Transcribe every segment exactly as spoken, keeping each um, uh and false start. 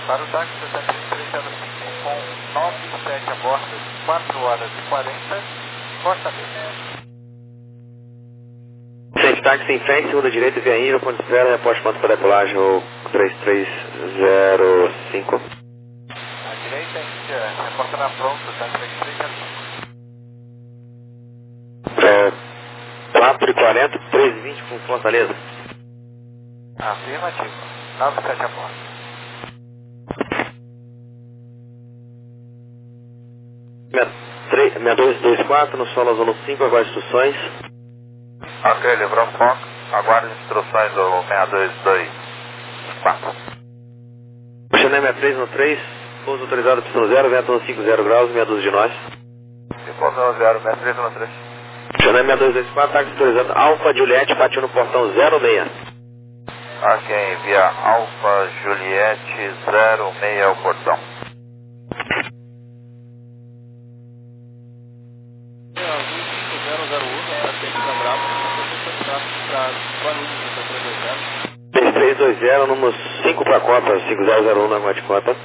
Para o táxi sessenta e três zero cinco com nove e sete a bordo, quatro horas e quarenta, Costa Verde. Sente táxi em frente, segunda direita, via Índia, ponto de espera, reporte ponto para decolagem, o três três zero cinco. À direita, Índia, reporta na pronto, sessenta e três zero cinco. É, quatro e quarenta, três e vinte com Fortaleza. Afirmativo, nove e sete a bordo. seis dois dois quatro, no solo zona cinco, aguarde instruções. Ok, livrou Fox, aguarde instruções do seis dois dois quatro. Chanel sessenta e três no três, pouso autorizado pistão zero, vento no cinco zero graus, meia dúzia de nós. Pouso zero, sessenta e três no três. Chanel seis dois dois quatro, táxi autorizado, Alfa Juliette, partiu no portão zero seis. Ok, via Alfa Juliette zero seis ao portão. três três dois zero, número cinco para Copa, cinco zero zero um na Guarda de Cota.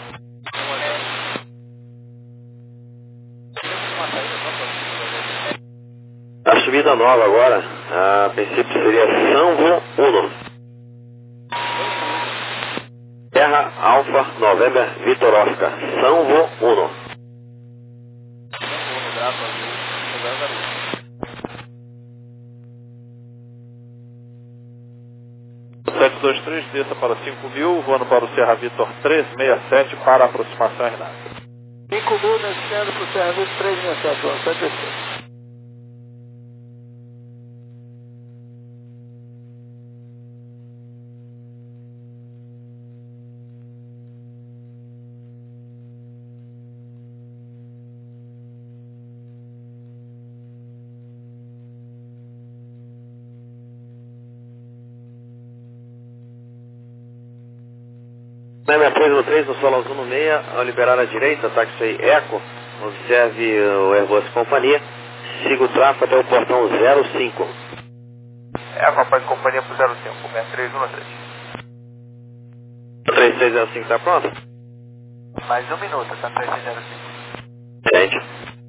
A subida nova agora, a princípio seria Sanvo um. Terra Alfa November Vitor Oscar, Sanvo um. sete dois três, desça para cinco mil, voando para o Serra Vitor trezentos e sessenta e sete para aproximação Renata. cinco mil, descendo para o Serra Vitor trezentos e sessenta e sete, sete seis. sessenta e três no três, no solo azul no meia, ao liberar a direita, táxi aí Eco, observe o Airbus Companhia, siga o tráfego até o portão zero cinco. É, a Copa de Companhia para o zero cinco, sessenta e três no três. três três zero cinco está pronto? Mais um minuto, sessenta e três zero cinco. Gente.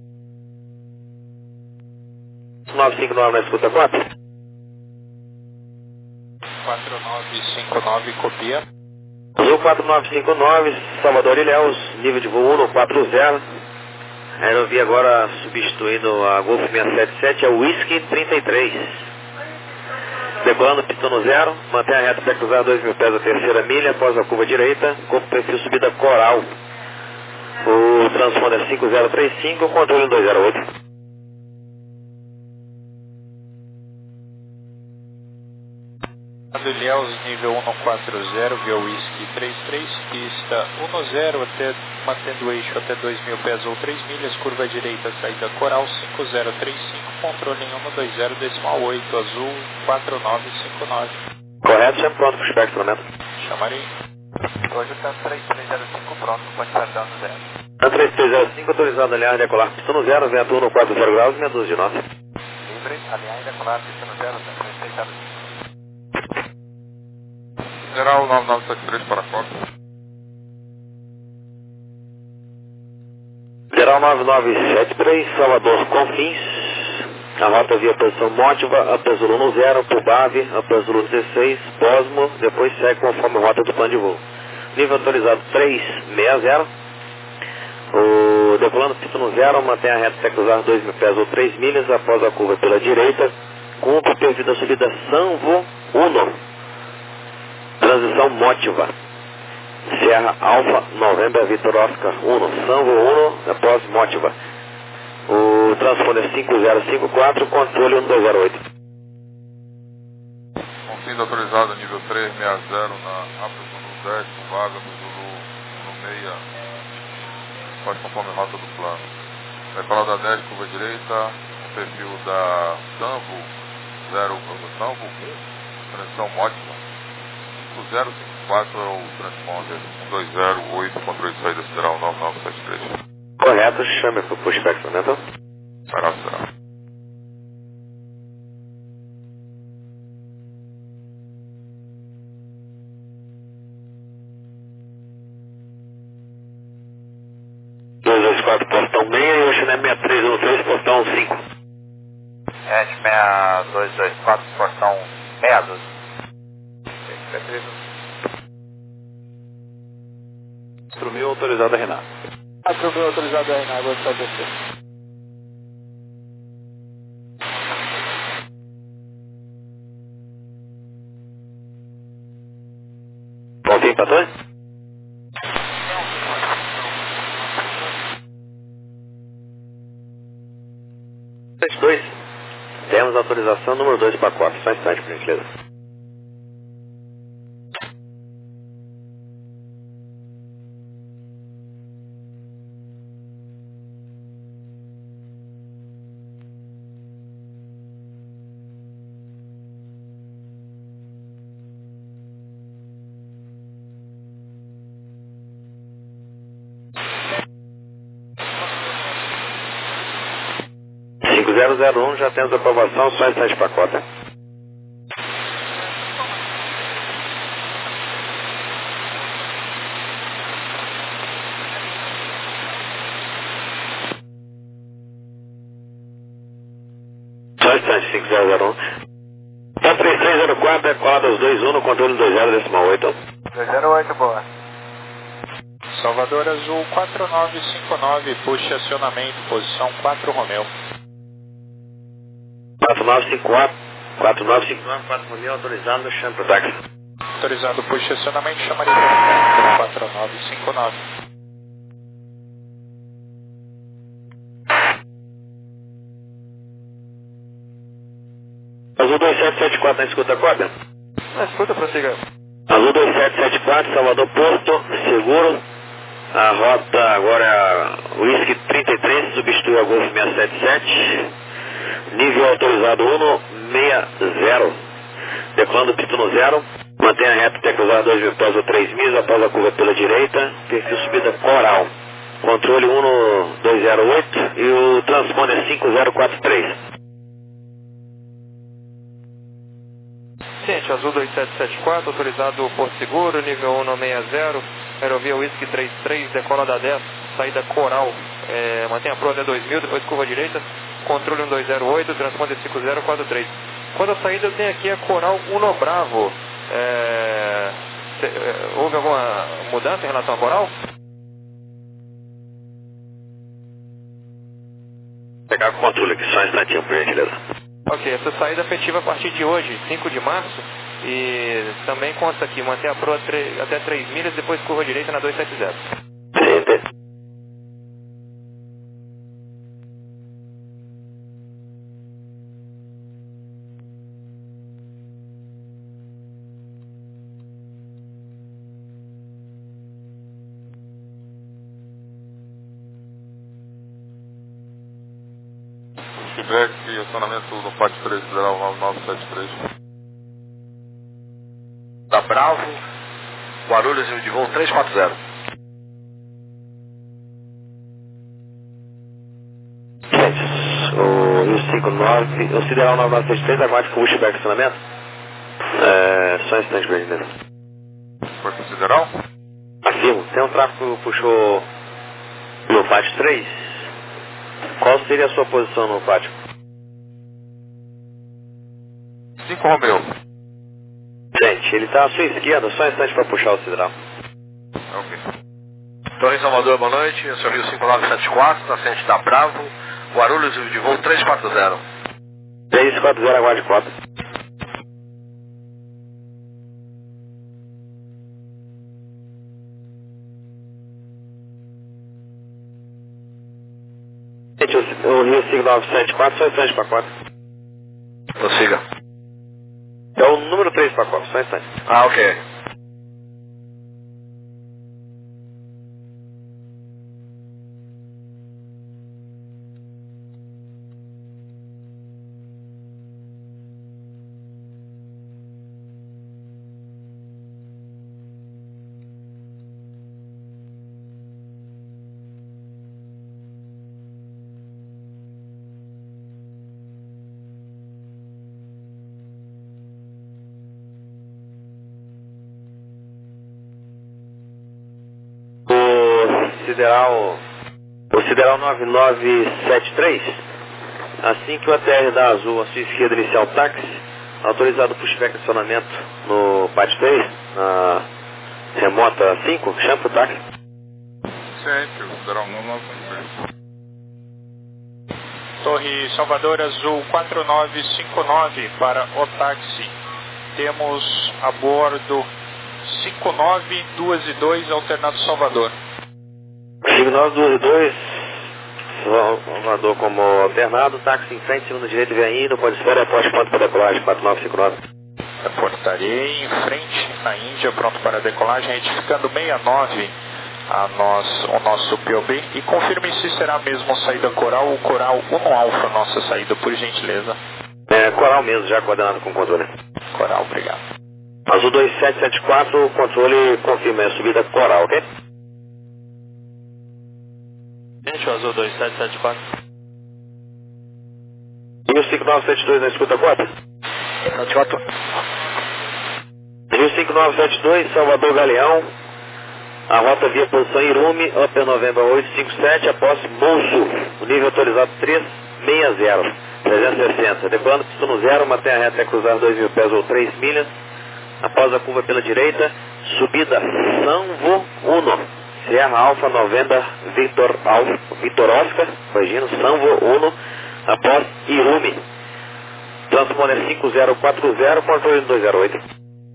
nove cinco nove na escuta quatro. quatro nove cinco nove, copia. Azul quatro nove cinco nove, Salvador Ilhéus, nível de voo um no quatro zero. A aerovia agora substituindo a Golf seiscentos e setenta e sete, é o Whisky trinta e três. Decolando pistão no zero, mantém a reta até cruzar dois mil pés a terceira milha, após a curva direita, corpo perfil subida coral. O transponder é cinco zero três cinco, controle dois zero oito. Ilhéus, nível um no quatro zero, via Whisky trinta e três, pista um zero, até, mantendo o eixo até dois mil pés ou três milhas, curva direita, saída coral cinco zero três cinco, controle em um dois zero decimal oito, azul quatro nove cinco nove. Correto, sempre pronto para o espectramento. Chamarei. Hoje está três três zero cinco pronto, pode estar dando zero. A três três zero cinco, autorizado a alinhar e decolar pistão no zero, vento um no quatro zero graus, meia dúzia de nós. Livre, alinhar e decolar, pista no zero, três três zero cinco. Geral nove nove sete três para Copa. Geral nove nove sete três, Salvador Confins. A rota via posição Mótiva, Apesulu no zero, Pubave, Apesulu dezesseis, Posmo, depois segue conforme a rota do plano de voo. Nível autorizado trezentos e sessenta. O decolando pista no zero, mantém a reta até cruzar dois mil pés ou três milhas, após a curva pela direita, cumpre o perfil da subida Sanvo um. Transição Mótiva. Serra Alfa November Vitor Oscar um, Sanvo um, após Mótiva. O transponder cinco zero cinco quatro, controle um dois zero oito. Confins autorizado nível trezentos e sessenta na Apesulu dez, com vaga do Zulu no meia, faz conforme a rota do plano. Decolada dez, curva direita, perfil da Sanvo zero, Sanvo um, transição Mótiva. cinco zero cinco quatro é o transponder um dois zero oito, controle de saída sideral nove nove sete três. Correto, chame para o espectramento. Será, será. dois dois quatro, portão seis e o China sessenta e três um três, portão cinco. Ed seis dois dois quatro, portão seis um dois. quatro mil autorizado a Renato. quatro mil autorizado a Renato, vou estabelecer. Confim, patrão? dois. Temos autorização número dois para quatro. Só um instante, por gentileza. cinco zero zero um, já temos aprovação, só um instante para quatro. Só um instante, cinco zero zero um. Tá três três zero quatro, é colada aos dois um no controle dois zero decimal oito. dois zero oito, boa. Salvador Azul quatro nove cinco nove, puxa acionamento, posição quatro Romeu. quatro nove cinco quatro, quatro nove cinco nove, quatro Romeu, autorizado no chão pro táxi. Autorizado, puxa acionamento, chamaria para quatro nove cinco nove. Azul dois sete sete quatro, na escuta, acorda? Na escuta, prossiga. Azul dois sete sete quatro, Salvador Porto, seguro. A rota agora é Whisky trinta e três, substitui a Golf seiscentos e setenta e sete. Nível autorizado um seis zero. Decolando pista no zero. Mantenha reto até cruzar dois mil pés ou três mil após a curva pela direita. Perfil subida Coral. Controle um dois zero oito e o transponder cinco zero quatro três. Ciente, Azul dois sete sete quatro, autorizado Porto Seguro, nível um seis zero, aerovia Whisky trinta e três, decola da dez, saída Coral, é, mantém a proa até dois mil, depois curva direita, controle um dois zero oito, transponder cinco zero quatro três. Quando a saída eu tenho aqui a Coral Uno Bravo, é, cê, é, houve alguma mudança em relação à Coral? Pegar o controle aqui, só um instantinho, por gentileza. Ok, essa saída efetiva a partir de hoje, cinco de março, e também consta aqui, manter a proa até três milhas, depois curva direita na duzentos e setenta. Sim, Feedback e acionamento no P A C três Federal nove nove sete três. Da Bravo, Guarulhos de voo três quatro zero. Gente, o Rio cinco nove, o Sideral nove nove sete três, aguarde com o Wishback acionamento. É, só um instante, Brasileiro. Foi pro Sideral? Afirmo, tem um tráfego que puxou no pátio três. Qual seria a sua posição no pátio? cinco Romeu. Gente, ele está à sua esquerda, só um instante para puxar o Sideral. Ok. Torre Salvador, boa noite. Eu sou o Rio cinco nove sete quatro, na frente da Bravo, Guarulhos de voo três quatro zero. três quatro zero, aguarde quatro. Gente, o Rio cinco nove sete quatro, só um instante para quatro. Prossiga. É o número três para quatro, só um instante. Ah, ok. O Sideral O Sideral nove nove sete três, assim que o A T R dá azul, a sua esquerda inicial táxi, autorizado pushback acionamento no Pat três, na remota cinco, chama pro táxi. Ciente, o Sideral nove nove sete três. Torre Salvador Azul quatro nove cinco nove para o táxi. Temos a bordo cinco nove dois dois alternado Salvador. cinco nove dois dois, Salvador como alternado, táxi em frente, segunda direita vem indo, pode esperar, pode ponto para decolagem quatro nove cinco nove. Reportarei em frente na Índia, pronto para a decolagem, retificando sessenta e nove a nós, o nosso P O B, e confirme se será mesmo saída Coral ou Coral um Alfa, nossa saída, por gentileza. É, Coral mesmo, já coordenado com controle. Coral, obrigado. Azul dois sete sete quatro, controle confirma a subida Coral, ok? Gente, o Azul dois sete sete quatro. E o cinco nove sete dois na escuta quatro? sete quatro. E o cinco nove sete dois, Salvador Galeão, a rota via posição Irume, Upper November oito cinco sete, após Bolso, o nível autorizado trezentos e sessenta, trezentos e sessenta, decolando pista no zero, mantém a reta até cruzar dois mil pés ou três milhas, após a curva pela direita, subida Sanvo Uno, Sierra Alfa November Victor Alfa, Victor Oscar, corrigindo, Sanvo Uno, após Irume, transponder cinco zero quatro zero, controle dois zero oito.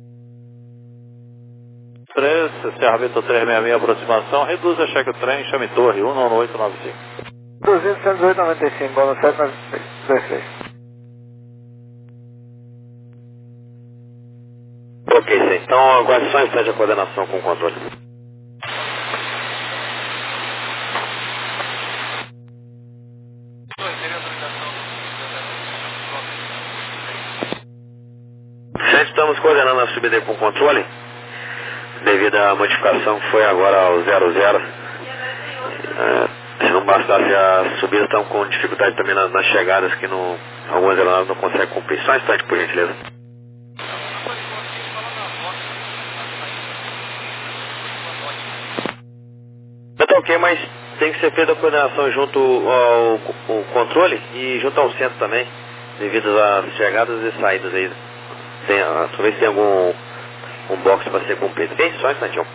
três, Serra Vitor três seis seis, aproximação, reduza cheque o trem, chame torre, um nove oito nove cinco. duzentos, cento e oito, noventa e cinco, bônus sete, nove três. Ok, sim. Então agora só um instante a coordenação com o controle. Gente, estamos coordenando a subida com o controle, devido à modificação que foi agora ao zero zero. É, se não bastasse a subida, estão com dificuldade também nas, nas chegadas, que não, algumas aeronaves não conseguem cumprir. Só um instante, por gentileza. Tá ok, mas tem que ser feita a coordenação junto ao, ao controle e junto ao centro também, devido às chegadas e saídas aí. Tem, talvez tenha algum um box para ser cumprido, ok? Só um instantinho.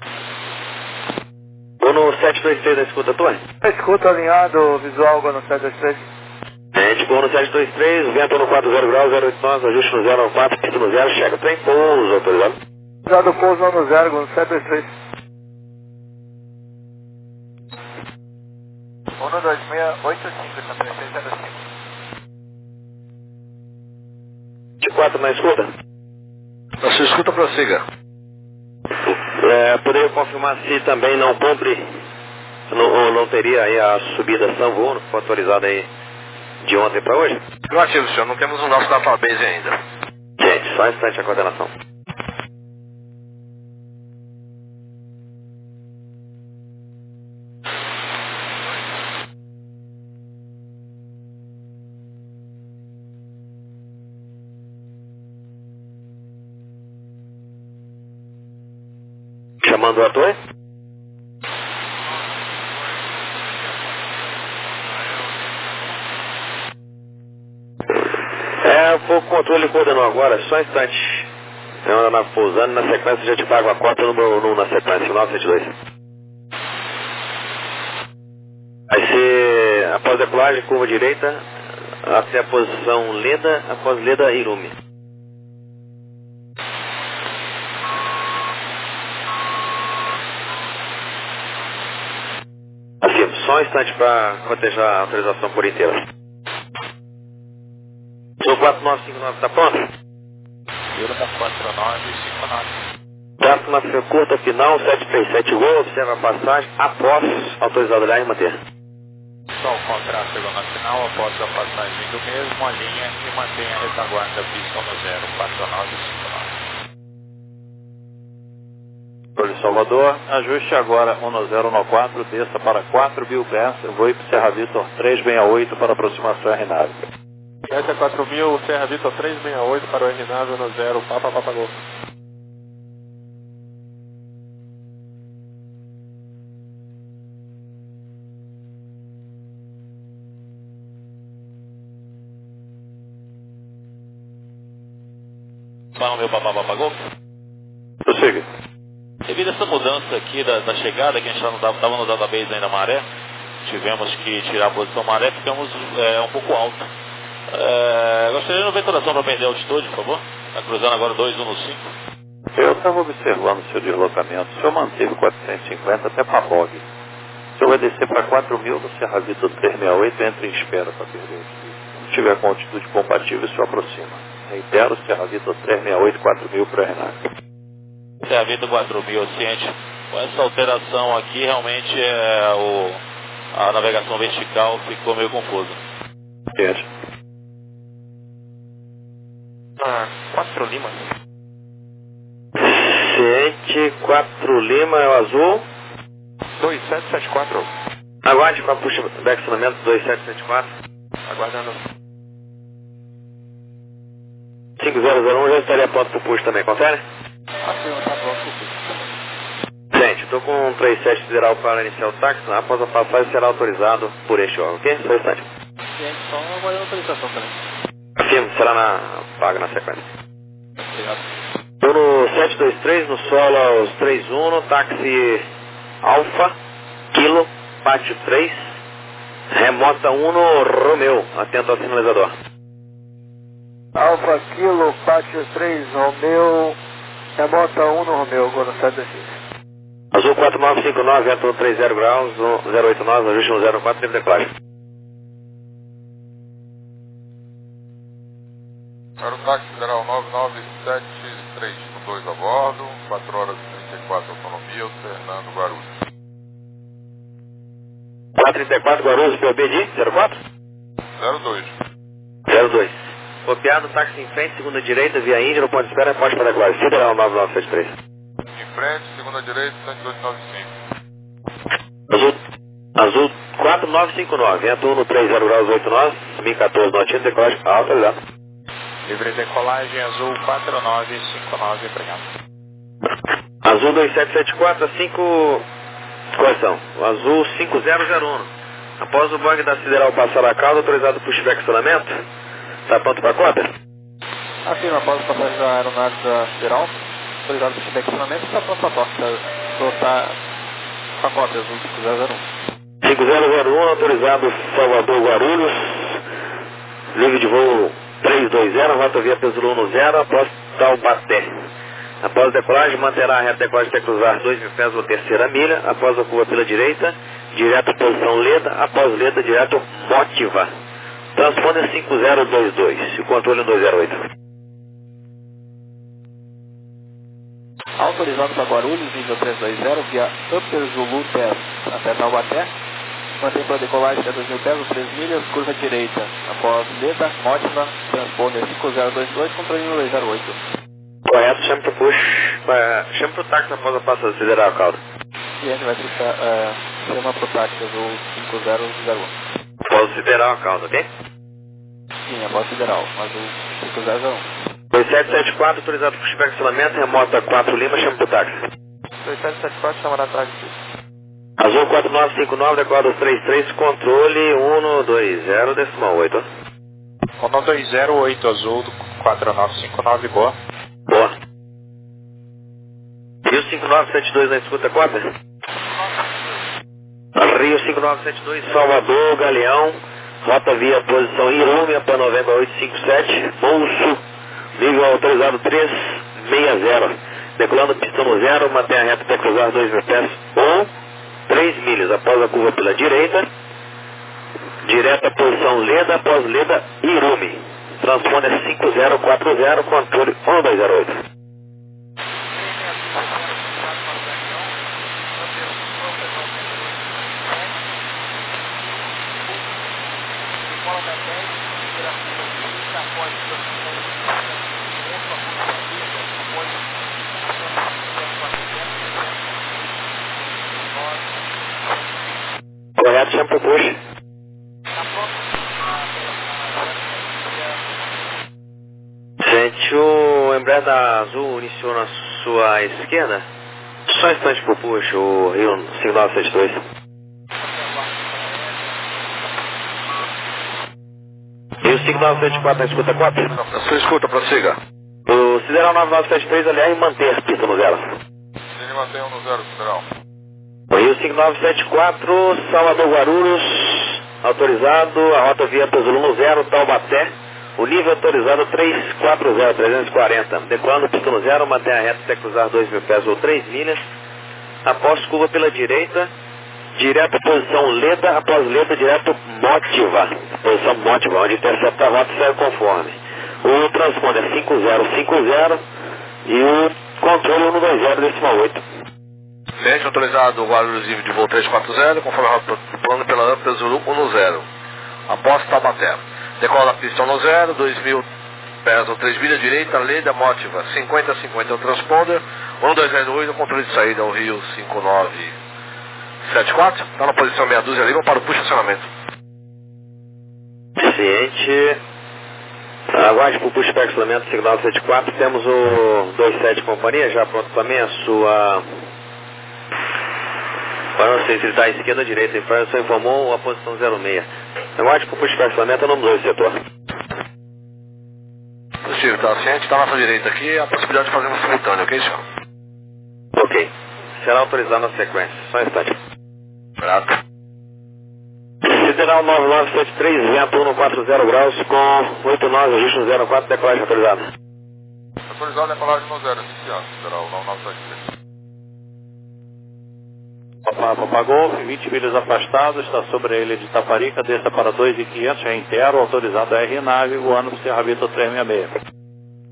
Ou no sete dois três da escuta, torre? Escuta alinhado, visual, no sete dois três. Gente, gol no sete dois três, vento no quatro zero graus, zero oito nove, ajuste no zero quatro, pista no zero, chega, trem, pouso, autorizado. Usado pouso no zero, no sete dois três. um dois seis oito cinco, três seis zero cinco. De quatro na escuta? Na sua escuta, prossiga. É, poderia confirmar se também não cumpre, não, ou não teria aí a subida São Bruno, que foi autorizada aí de ontem para hoje? Negativo, senhor, não temos o nosso database ainda. Gente, só um instante a coordenação. Chamando o ator? É, o controle coordenou agora, só um instante. Tem uma nave pousando, na sequência já te pago a cota número um na sequência, nove sete dois. Vai ser, após a decolagem, curva direita, até a posição Leda, após Leda Irume. Assim, só um instante para cotejar a autorização por inteira. O quatro nove cinco nove está pronto? Irma quatro nove cinco nove. Tráfego na fila curta, final, sete três sete Gol, observa a passagem, após autorizado olhar e manter. Só o contrafego na final, após a passagem do mesmo, a linha e mantenha a retaguarda pista no zero quatro nove cinco nove. Torre Salvador, ajuste agora um zero nove quatro, desça para quatro mil pés, voo para Serra Vitor três seis oito para aproximação R nave. Desce a quatro mil, Serra Vitor três seis oito para o R nave no zero, Papa Papa Golf. Fala, meu papá papagol. Prossiga. Devido a essa mudança aqui da, da chegada, que a gente estava no database ainda maré, tivemos que tirar a posição maré, ficamos é, um pouco alta. É, gostaria de uma venturação para perder a altitude, por favor. Está cruzando agora dois um cinco. Eu estava observando o seu deslocamento. O senhor manteve quatrocentos e cinquenta até para Bog. O senhor vai descer para quatro mil no Serra Vitor trezentos e sessenta e oito e entra em espera para perder a altitude. Se tiver com altitude compatível, o senhor aproxima. Reitero, Serra Vitor trezentos e sessenta e oito, quatro mil para o Renato. Serra Vitor quatro mil, ciente. Com essa alteração aqui, realmente é o, a navegação vertical ficou meio confusa. Ciente. Ah, quatro Lima. Ciente, quatro Lima é o azul. dois sete sete quatro. Aguarde para puxa do acionamento dois sete sete quatro. Aguardando. cinco zero zero um já estaria pronto para o push também, confere? Afirma, tá pronto pro push. Gente, estou com um três sete sideral para iniciar o táxi. Após a passagem será autorizado por este órgão, ok? Só um instante. Gente, só aguardando a autorização também. Afirmo, será na paga na sequência. Obrigado. Estou no sete dois três, no solo aos três um, no táxi Alfa, Kilo, Pátio três, remota um no Romeu, atento ao sinalizador. Alfa Kilo, Pátio três, Romeu, remota um no Romeu, agora no sete dois seis. Azul quatro nove cinco nove, vento trinta graus, zero oito nove, ajuste no zero quatro, tempo de declare. Era o táxi federal nove nove sete três, com dois a bordo, quatro horas e trinta e quatro autonomia, o Fernando Guarulhos. quatro trinta e quatro, Guarulhos, P O B de zero quatro? zero dois. zero dois. Copiado, táxi em frente, segunda direita, via Índia, no ponto de espera, pode para declare. Federal nove nove sete três. Em frente, segunda direita, cento e dois nove cinco. Azul, azul quatro nove cinco nove, vento um no trinta graus, oito nove, mil e quatorze, notinha, decolagem alta, ligado. Livre decolagem azul quatro nove cinco nove, obrigado. Azul dois sete sete quatro, cinco... Correção, azul cinco zero zero um. Após o bug da sideral passar a cauda, autorizado para o check acionamento. Está pronto para a cópia? Afirma, após a passagem da aeronave da Federal, autorizado para o acionamento, está pronto para a toca. Soltar a cópia azul cinco zero zero um. cinco zero zero um, autorizado Salvador Guarulhos. Livre de voo três dois zero, rota via Peso um zero, após Taubaté. Após a decolagem, manterá a reta decolagem até cruzar dois mil pés na terceira milha. Após a curva pela direita, direto posição Leda. Após Leda, direto Motiva. Transponder cinco zero dois dois. E o controle dois zero oito. Autorizado para Guarulhos, nível três dois zero, via Upper Zulu dez até Taubaté. Mantém para decolagem até dois mil pés, três milhas, curva direita. Após Leda, Motiva, transponder cinco zero dois dois, controle dois zero oito. Correto, chame para o push. Uh, chame para o táxi após a passagem sideral, calda. E a gente vai puxar, uh, chama para o táxi azul cinco zero zero um. Após o sideral, calda, ok? Sim, após sideral, azul cinco zero zero um. dois sete sete quatro, autorizado para o check acionamento, remota quatro Lima, chame para o táxi. dois sete sete quatro, chamará táxi. Azul quatro nove cinco nove, decola três três, controle um dois zero, decimal oito. um dois zero oito azul, quatro nove cinco nove, boa. Boa. Rio cinco nove sete dois na escuta, cópia? Rio cinco nove sete dois, Salvador, Galeão, rota via posição Irúmia para Novembro oito cinco sete, Bolso, nível autorizado três seis zero, decolando pistão no zero, mantém a reta até cruzar dois mil pés ou três milhas, após a curva pela direita, direta posição Leda, após Leda, Irumi. Transponder cinco zero quatro zero, controle um dois zero oito. Correto, chama para o push. Gente, o Embraer da Azul iniciou na sua esquerda. Só um instante pro push, o Rio cinco nove sete dois. Rio cinco nove sete quatro, na escuta quatro? Você escuta, prossiga. O Sideral nove nove sete três, aliás, manter pista no zero. Ele mantém um no zero, Sideral. O Rio cinco nove sete quatro, Salvador Guarulhos, autorizado, a rota via Pesouro no zero, Taubaté, o nível autorizado três quatro zero, trezentos e quarenta, decolando pista no zero, mantém a reta até cruzar dois mil pés ou três milhas, após curva pela direita, direto posição Leda, após Leda, direto Motiva, posição Motiva, onde intercepta a rota e sai conforme. O transponder é cinco zero cinco zero e o controle um dois zero decimal oito. Cliente autorizado Guarulhos de voo trezentos e quarenta, conforme a rota do plano pela AMP Zulu um zero. Após Taubaté. Decola da pista um zero, dois mil pés ou três milhas, direita, Leda, Motiva, cinquenta cinquenta o transponder, um dois zero oito, o controle de saída ao Rio cinco nove sete quatro, está na posição meia dúzia livre para o push acionamento. Ciente. Aguarde para o push para acionamento cinco nove sete quatro, temos o dois sete companhia já pronto também, a sua... Para não sei se ele está à esquerda ou à direita, a só informou a posição zero seis. Aguarde para o push para acionamento, é o número dois setor. Positivo, está ciente, está na sua direita aqui, a possibilidade de fazer um simultâneo, ok, senhor? Ok. Será autorizado na sequência, só um instante. Grato. Sideral nove nove sete três, vento um quatro zero graus com oito nove, ajuste no zero quatro, decolagem autorizada. Autorizado a decolagem no zero, iniciado, Sideral nove nove sete três. Papa, Papa Golf, vinte milhas afastado, está sobre a ilha de Itaparica, desça para dois mil e quinhentos, reitero, autorizado a R-Nave, voando para Serra Vitor trezentos e sessenta e seis.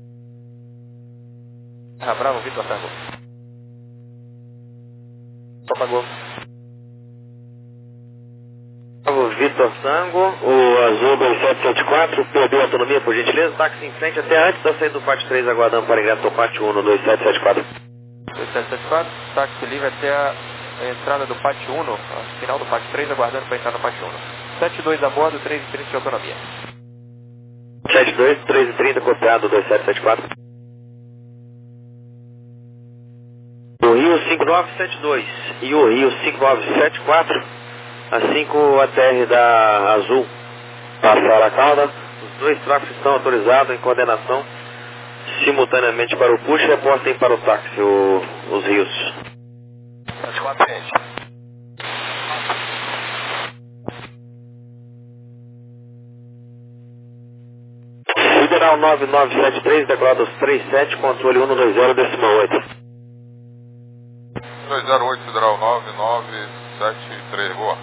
Terra Bravo, Vitor Tango. Papa Golf. Vitor Tango, o azul dois sete sete quatro, perdeu a autonomia por gentileza, táxi em frente até antes da saída do pátio três, aguardando para ingresso ao pátio um no dois sete sete quatro. dois sete sete quatro, táxi livre até a entrada do pátio um, a final do pátio três, aguardando para entrar no pátio um. sete dois a bordo, três e trinta de autonomia. sete dois, três e trinta, copiado dois sete sete quatro. O Rio cinco nove sete dois e o Rio cinco nove sete quatro, assim que o A T R da Azul passar a cauda, os dois tráficos estão autorizados em coordenação simultaneamente para o push e reportem para o táxi o, os rios. Sideral nove nove sete três, decolado três sete, controle um dois zero, decimal oito. dois zero oito, Sideral nove nove sete três, boa.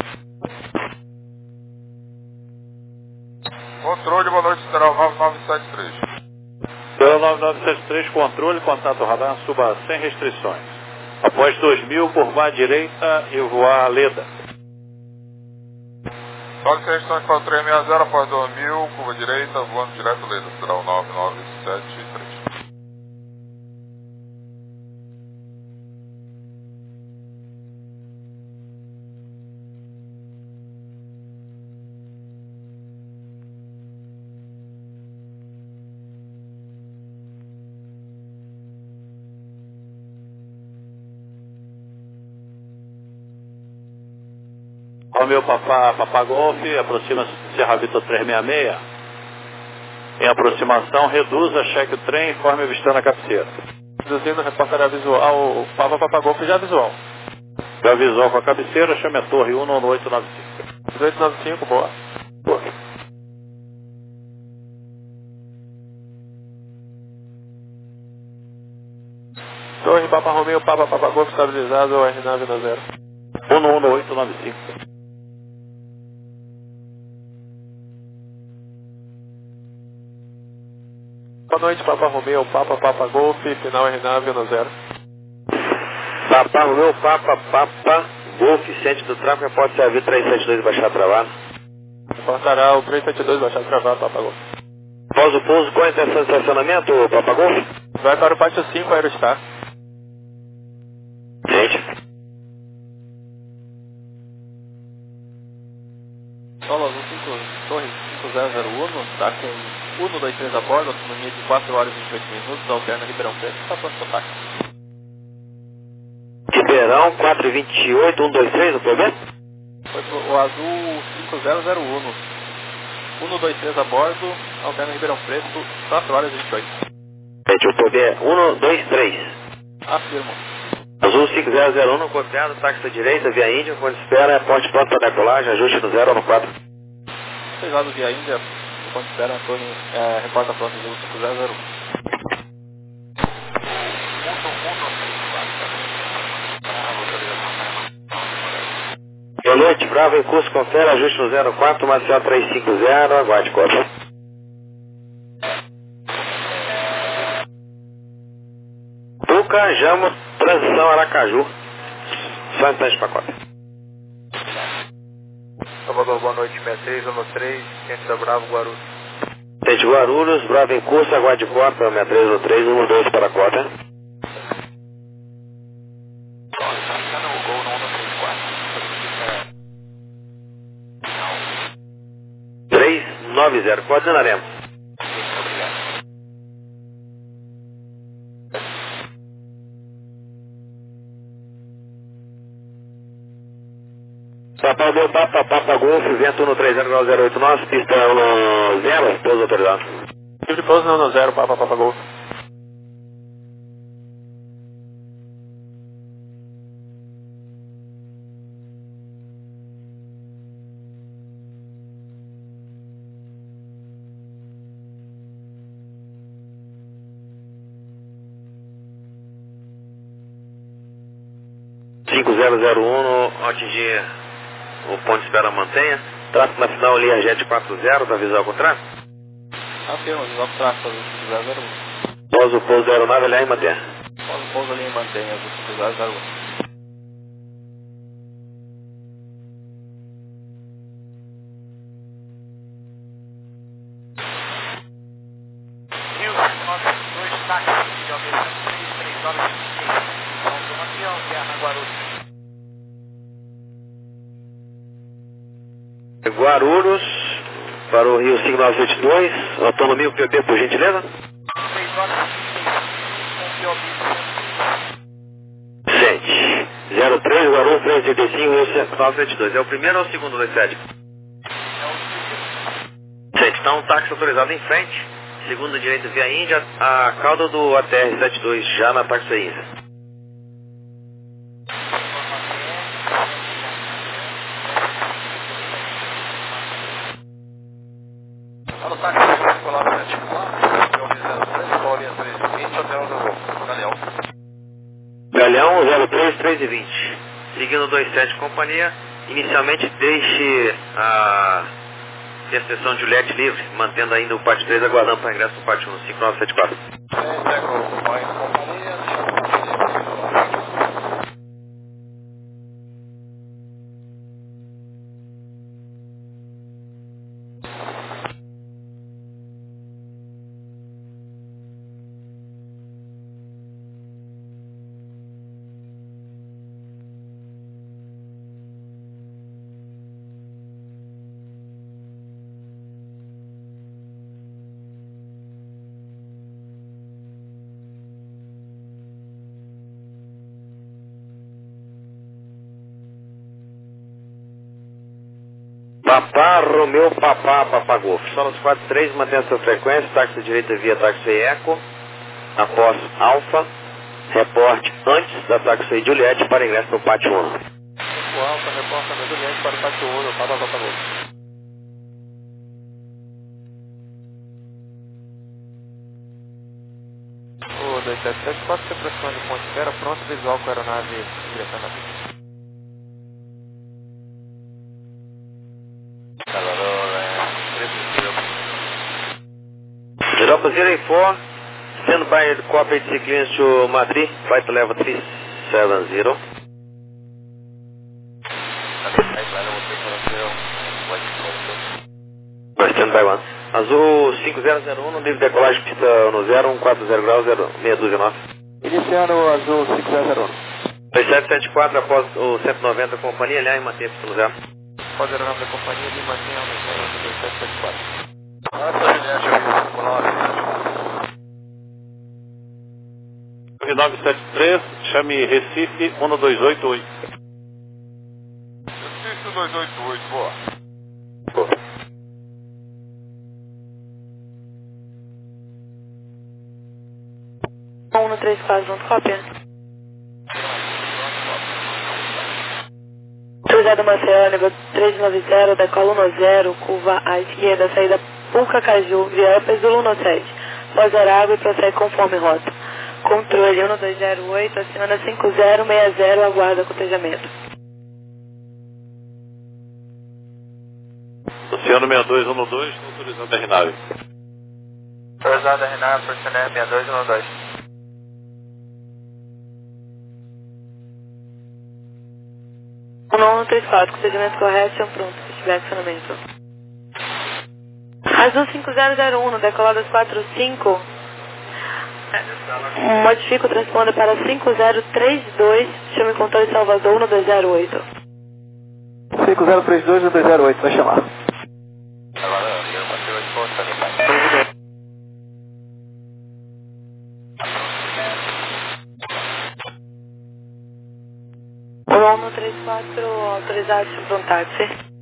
Controle, boa noite, Sideral nove nove sete três. Sideral nove nove sete três, controle, contato radar, suba sem restrições. Após dois mil, curvar à direita e voar a Leda. Só que vocês estão para o trezentos e sessenta, após dois mil, curva direita, voando direto Leda, Sideral nove nove sete três. Romeu Papa, Papa Golf, aproxima-se de Serra Vitor trezentos e sessenta e seis. Em aproximação, reduza, cheque o trem e forme avistando a cabeceira. Reduzindo, reportará visual, o Papa Papa Golf já visual. Já visual com a cabeceira, chame a torre um no oito nove cinco. oito nove cinco, boa. Boa. Torre Papa Romeo, Papa Papa Golf estabilizado, R-Nave no zero. um no oito nove cinco. Boa noite, Papa Romeo, Papa Papa Golf, final R-Nave no zero. Papa Romeu, Papa Papa Golf, centro do tráfego, pode servir três sete dois baixar travado. Reportará o três sete dois baixar travado, Papa Golf. Após o pouso, qual a intenção de estacionamento, Papa Golf? Vai para o pátio cinco, Aerostar. Gente. Solo Azul cinco, Torre cinco zero zero um, está com um dois três a bordo, autonomia de quatro horas e vinte e oito minutos, alterna Ribeirão Preto, está pronto para o táxi. Ribeirão, quatro e vinte e oito, um dois três, o problema? Foi pro, o Azul cinco zero zero um, um dois três a bordo, alterna Ribeirão Preto, quatro horas e vinte e oito. O poder um, dois, três. Afirmo. Azul cinco zero zero um, no copiado, táxi da direita, via Índia, quando espera, ponte pronto para decolagem, ajuste no zero no quatro. Autorizado via Índia, quando espera, Antônio, é, reporta pronto, Azul cinco zero zero um. Boa noite, Bravo em curso, confere, ajuste no zero quatro, Marcial três cinco zero, aguarde cópia. Tuca, Jamo, transição Aracaju. Só um instante para cópia. Salvador, boa noite, sessenta e três, ano três, ciente da Bravo, Guarulhos. Ciente Guarulhos, Bravo em curso, aguarde cópia, sessenta e três, ano três, um dois para a cópia. três nove zero, coordenaremos. Papa do Papa, Papa Golf, vento no três zero zero oito nove, pista no zero, pouso autorizado. Livre pouso no zero, Papa, Papa Golf. cinco zero zero um, no atingir o ponto de espera mantenha. Tráfego na final, linha Jet quatro zero, para avisar o contrário. Afirmo, avisar o tráfego, Azul cinco zero zero um. Após o pouso da aeronave, linha em mantenha. Após o pouso ali em mantenha, Azul cinco zero zero um. Guarulhos, para o Rio cinco nove sete dois, autonomia U P B, por gentileza. Gente, zero três, Guarulhos três trinta e cinco, Rio cinco nove sete dois. É o primeiro ou o segundo, dois sete? Gente, está um táxi autorizado em frente, segunda direita via Índia, a cauda do A T R setenta e dois, já na taxa Índia. Galeão zero três, três e vinte. Seguindo dois sete companhia, inicialmente deixe a interseção de Juliette livre, mantendo ainda o parte três aguardando para ingresso no parte um, cinco nove sete quatro. Papá, Romeu, Papá, Papagolfo. Solos quatro três, mantenha sua frequência, táxi direita via táxi Eco, após Alfa, reporte antes da táxi Juliette para ingresso no pátio um. O Alfa, reporta na Juliette para o pátio um, Papa, Papagolfo. O dois sete sete quatro se aproximando do ponto de espera, pronto visual com a aeronave ingressando na pista. Europa zero four, stand by the corporate clearance to Madrid, flight level three seven zero. Stand by one. Azul cinco zero zero um, no livre decolagem, pista no zero um quatro zero graus, zero seis dois nove. Iniciando o Azul cinco zero zero um. dois sete sete quatro, após o cento e noventa, companhia, aliás, e manter pista no zero. Após a aeronave da companhia, ele mantém a mensagem do dois sete sete quatro. nove sete três, chame Recife um dois oito oito. Recife um dois oito oito, boa. Boa. três quatro, pronto, cópia. Autorizado Maceió, nível três nove zero, decola um zero, curva à esquerda, saída Pucacaju, via Upper Zulu um sete. Pós Arago e prossegue conforme rota. Controle um dois zero oito, aciona cinco zero seis zero, aguarda cotejamento. Oceano seis dois um dois, autorizado a R nove. Autorizado a R nove, Oceano seis dois um dois. um um três quatro, procedimento correto, são pronto, se tiver acionamento. Azul cinco zero zero um, decoladas quatro cinco. Modifica o transponder para cinco zero três dois, chame controle Salvador um dois zero oito. cinco zero três dois, um dois zero oito, vai chamar. um um três quatro, autorizado para um táxi.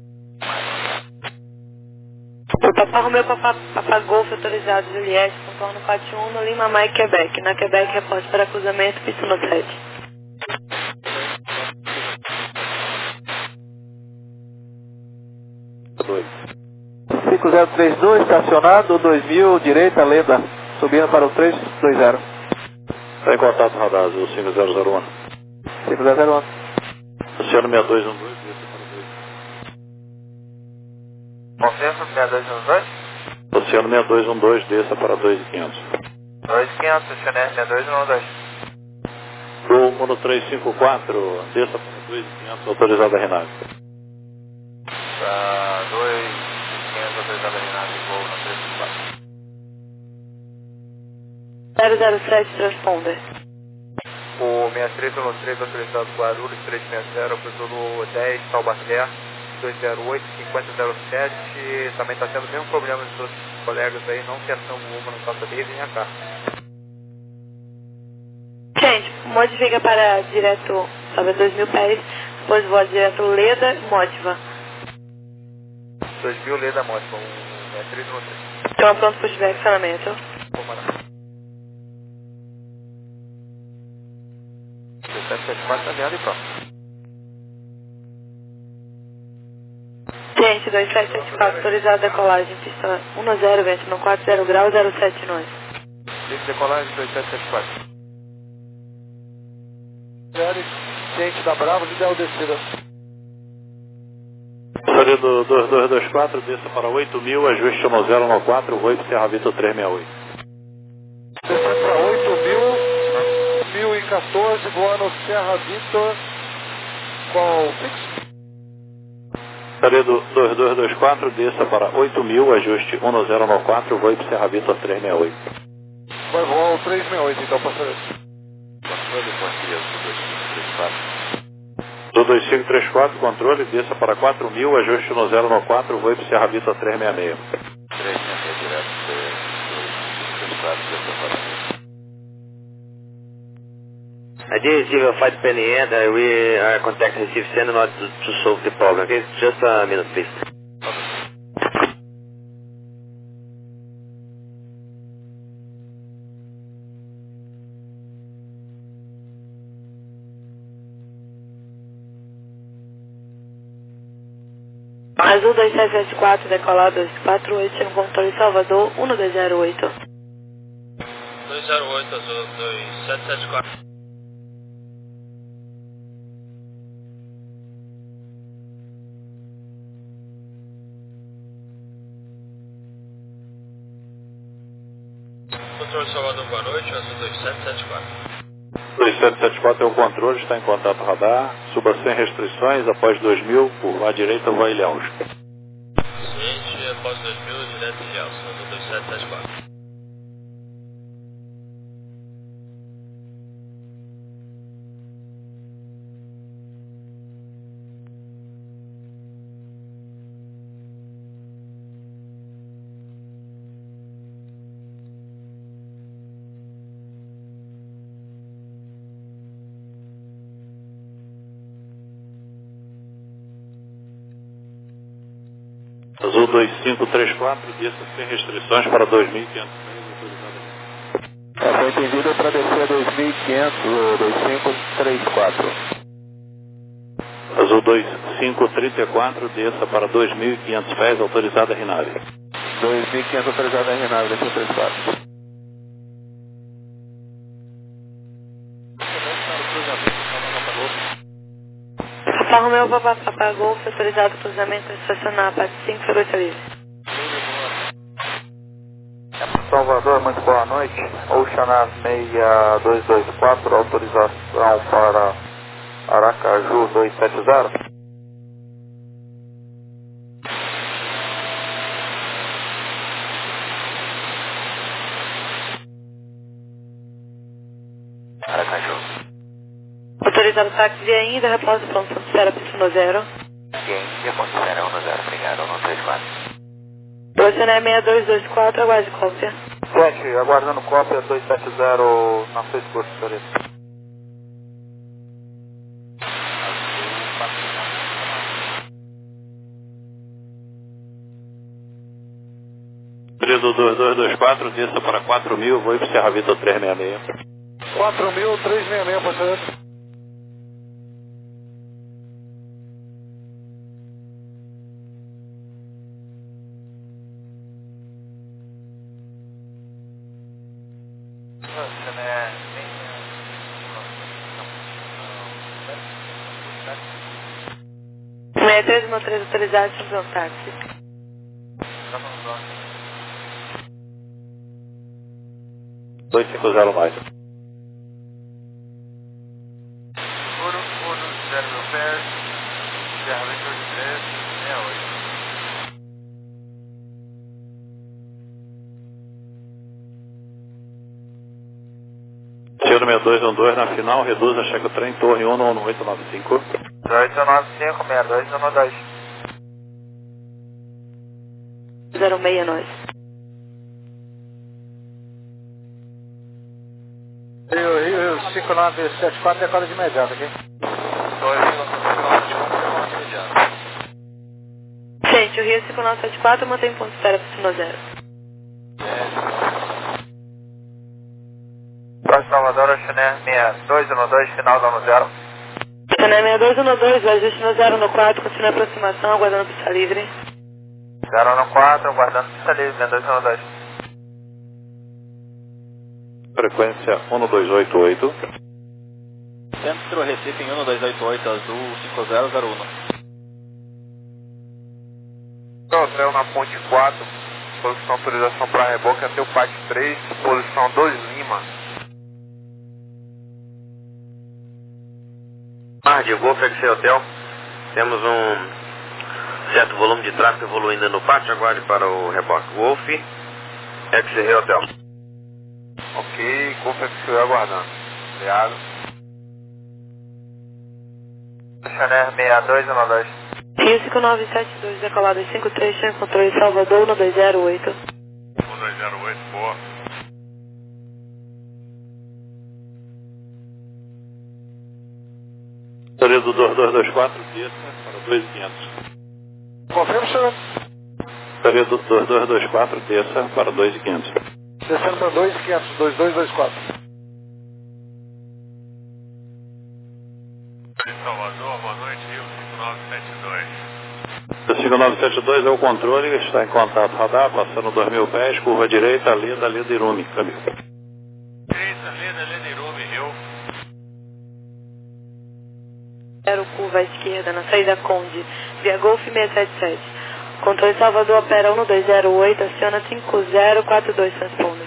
O Papa Romeu, Papa, Papa Golf, autorizado, Juliette, contorno quatro um, no Lima, Mike, Quebec. Na Quebec, reporte para cruzamento, pista no sete. cinco zero três dois, estacionado, dois mil, direita, Leda, subindo para o três dois zero. Está em contato, radar azul cinco zero zero um. cinco zero zero um. Oceano seis dois um dois, desça para dois. Consenso seis dois um dois? Oceano seis dois um dois, desça para dois mil e quinhentos. dois mil e quinhentos, Oceano seis dois um dois. Rumo no três cinco quatro, desça para dois mil e quinhentos, autorizado a R nove. Para dois mil e quinhentos, autorizado a R nove, voo no três cinco quatro. zero zero sete, transponder. O seis três um três, autorizado Guarulhos, três seis zero, Zulu dez, Taubaté, dois zero oito, cinquenta zero sete, também está tendo o mesmo problema dos outros colegas aí, não questão uma no Santa David e a cá. Gente, modifica para direto, sobe dois mil pés, depois voa direto Leda, Mótiva. dois mil Leda Mótiva, um seis três um três. Então, pronto para o tiver acionamento. Vou parar. sete sete quatro, tá vendo e pronto. Gente, dois sete sete quatro, autorizado a decolagem, pista um zero, vento no quatro zero grau, zero sete nós. Link decolagem dois sete sete quatro. Gente da Bravo, ideal descida. Salido dois dois dois quatro, desça para oito mil, ajuste um zero um quatro, voo para Serra Vitor três seis oito. Descendo para oito mil, mil e quatorze, voando Serra Vitor, qual fixo? Salido dois dois dois quatro, desça para oito mil, ajuste um zero um quatro, voo para Serra Vitor três seis oito. Vai voar o três seis oito, então, passageiro. Do dois cinco três quatro, controle, desça para quatro mil, ajuste no zero um quatro, voo para Serra Vitor três seis seis. três seis seis direto, dois quatro, I did receive a flight penny end. Uh, we are contacting receive send in order to, to solve the problem. Okay, just a minute, please. Azul dois sete sete quatro, decolado dois quatro oito, chama controle Salvador um dois zero oito. dois zero oito, Azul dois sete sete quatro. Controle Salvador, boa noite, Azul dois sete sete quatro. dois sete sete quatro é o controle, está em contato radar, suba sem restrições, após dois mil, por à direita, vai Ilhéus. Ciente, após dois mil, direto em Ilhéus, Azul dois sete sete quatro. Azul dois cinco três quatro, desça sem restrições para dois mil e quinhentos metros, autorizado. entendido para descer dois mil e quinhentos, dois cinco três quatro. Azul dois cinco três quatro, desça para dois mil e quinhentos pés, autorizada a Rinave. dois mil e quinhentos autorizada a Rinave, desceu três quatro. Alfa Romeo Papa Golf, autorizado o cruzamento, estacionar, parte cinco, Ferocia Livre. Salvador, muito boa noite. Oceanar seis dois dois quatro, autorização para Aracaju dois sete zero. Aracaju. Autorizado táxi via ainda, repouso pronto, espera piscina zero. Via Índia, ponto zero um zero, obrigado, um três quatro. Oceanar seis dois dois quatro, aguarde cópia. sete, aguardando cópia dois sete zero na sua esforço, senhorita. Período dois dois dois quatro, desça para quatro mil, vou ir para o Serra Vitor trezentos e sessenta e seis. quatro mil, trezentos e sessenta e seis, por favor. seis três um três autorizado, sobre um táxi. dois cinco zero mais. Ouro, ouro, zero mil pés, Serra Vitor de três, sessenta e oito. Senhor número dois um dois na final, reduza, checa o trem, torre um um oito nove cinco. dois nove cinco, seis dois um dois. zero seis nove. Rio, Rio, cinco nove sete quatro, decola de imediato aqui. Gente, o Rio cinco nove sete quatro mantém ponto de espera piscina zero. Para Salvador, Oceanar seis dois um dois, final da zero. Oceanar seis dois um dois, vai ajuste no zero no quatro, continua a aproximação, aguardando pista livre. zero no quatro, aguardando pista livre, seis dois um dois. Frequência um dois oito oito. Centro Recife em um dois oito oito, azul cinco zero zero um. Hotel na ponte quatro, posição autorização para reboque até o Pátio três, posição dois Lima. Mar de Golf X C Hotel. Temos um certo volume de tráfego evoluindo no pátio. Aguarde para o reboque. Golf X C Hotel. Ok, Golf X C aguardando. Obrigado. Oceanar seis dois um dois. Rio cinco nove sete dois, decolado cinco três, tem controle Salvador, um dois zero oito. um dois zero oito, boa. Período dois dois dois quatro, desça para dois mil e quinhentos. Confirma, senhor. Período dois dois dois quatro, desça para dois mil e quinhentos. Descendo para dois mil e quinhentos, dois dois dois quatro. Salvador, boa noite, Rio cinco nove sete dois. O cinco nove sete dois é o controle, está em contato radar, passando dois mil pés, curva direita, Lida, Lida Irume. Cadê? Direita, Leda, Leda Irume, Rio. Zero curva à esquerda, na saída Conde, via Golf seis sete sete. Controle Salvador opera um dois zero oito, aciona cinco zero quatro dois, transponder.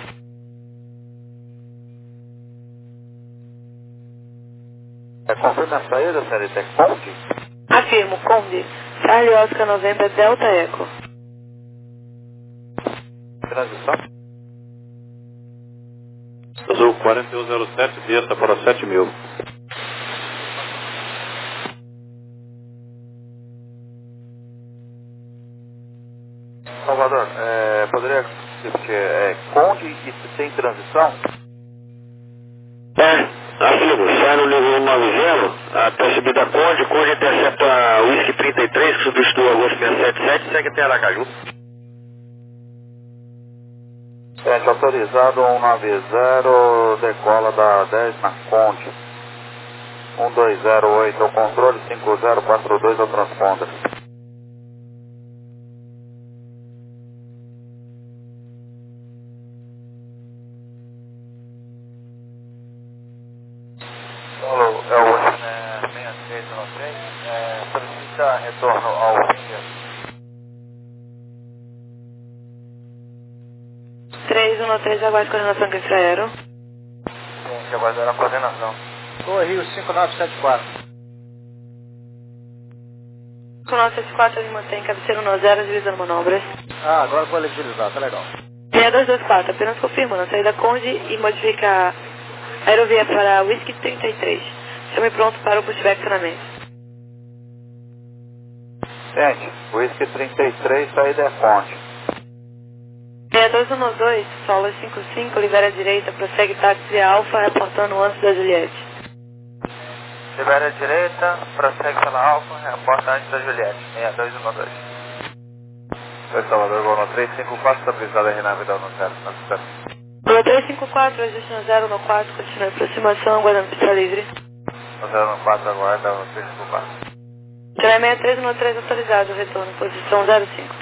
É, confirma a saída, senhorita. É Conde? Afirmo, Conde. Charlie Oscar Novembro Delta Eco. Transição? Azul quarenta e um zero sete, desça para sete mil. Salvador, é, poderia repetir, é Conde e tem transição? É, afirmo, sai no nível cento e noventa, até subida Conde, Conde intercepta Whisky trinta e três, que substitui o Agosto seiscentos e setenta e sete, segue até Aracaju. Gente, autorizado um nove zero, decola da dez na Conde. um dois zero oito ao controle, cinco zero quatro dois ao transponder. Solo, é o seis seis um três, é, solicita retorno ao Finger. três um três, aguarde coordenação que é aero. Sim, que aguardar a coordenação. Oi, Rio cinco nove sete quatro. cinco nove sete quatro, ele mantém cabeceira um zero, agilizando manobras. Ah, agora vou agilizar, tá legal. seis dois dois quatro, apenas confirmando a saída Conde e modifica a aerovia para Whisky trinta e três. Chame pronto para o pushback acionamento. Gente, Whisky trinta e três, saída é Conde. seis dois um dois, solo cinco cinco, libera a direita, prossegue táxi Alfa, reportando antes da Juliette. Libera a direita, prossegue pela Alfa, reporta antes da Juliette. seis dois um dois. Oi, Salvador, Gol no três cinco quatro, estabilizada R nove, dá no zero. No três cinco quatro, ajuste no zero no quatro, continue a aproximação, aguardando pista livre. No zero no quatro, aguarda no três cinco quatro. Chile seis três um três, autorizado, retorno, posição zero cinco.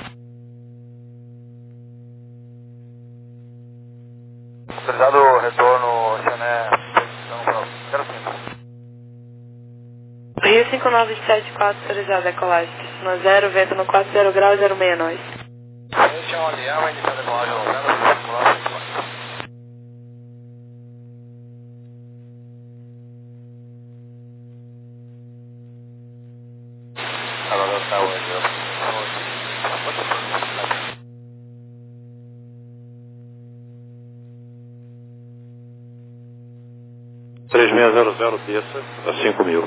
Autorizado retorno, Chané, posição zero cinco. Rio cinco nove sete quatro, autorizado, decolagem. No zero, vento no quatro zero graus, zero seis nós. Station on the airway, iniciando a decolagem no zero cinco. Agora está hoje. três seis zero zero, desça a cinco mil.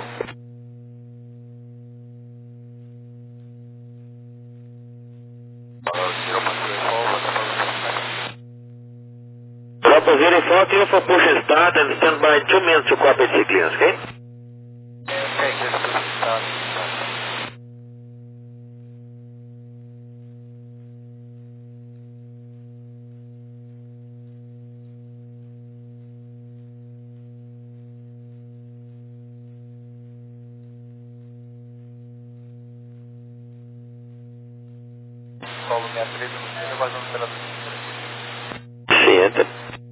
Bravo zero four, clear for push and start and stand by two minutes to copy clearance, okay? Okay, just push and start. Solo minha três, não vazando pela Sim, enter.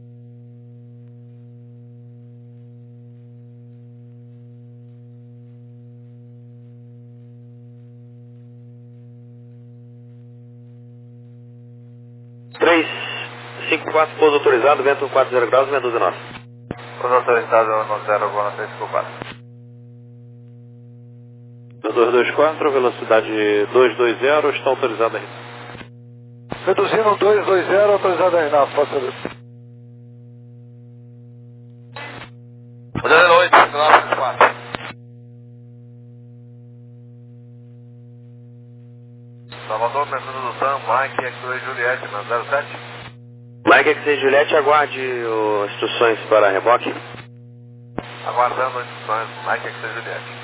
três cinco quatro, pouso autorizado, vento quatro zero graus, meia dúzia nossa. Pouso autorizado no zero, agora no três cinco quatro. dois dois quatro, velocidade dois dois zero, está autorizado aí. Reduzindo dois dois zero, autorizado aí na força. zero oito, cinco nove sete quatro. Salvador, Mercado do Sam, Mike, X-Ray Juliette, na zero sete. Mike X Juliette, aguarde o, instruções para reboque. Aguardando as instruções, Mike X-Ray Juliette.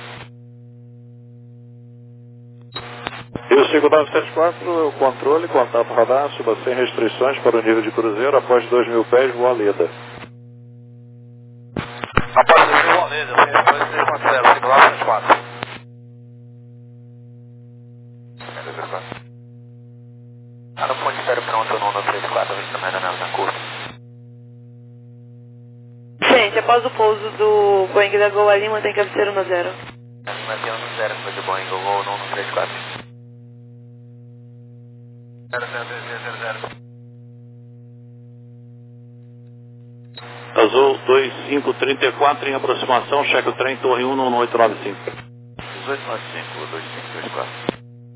Rio cinco nove sete quatro, o controle, contato radar, suba sem restrições para o nível de cruzeiro, após dois mil pés, voa Leda. Após dois mil, Leda, seis dois três quatro zero, cinco nove sete quatro. Ah, no ponto zero pronto, no no três quatro, a gente também na na curva. Gente, após o pouso do Boeing da Gol ali, mantém cabeceira no zero. Mantendo no zero, foi de Boeing, Gol no no três quatro. zero zero zero zero. Azul dois cinco três quatro em aproximação, cheque o trem, torre um no oito nove cinco. dezoito nove cinco, dois cinco dois quatro.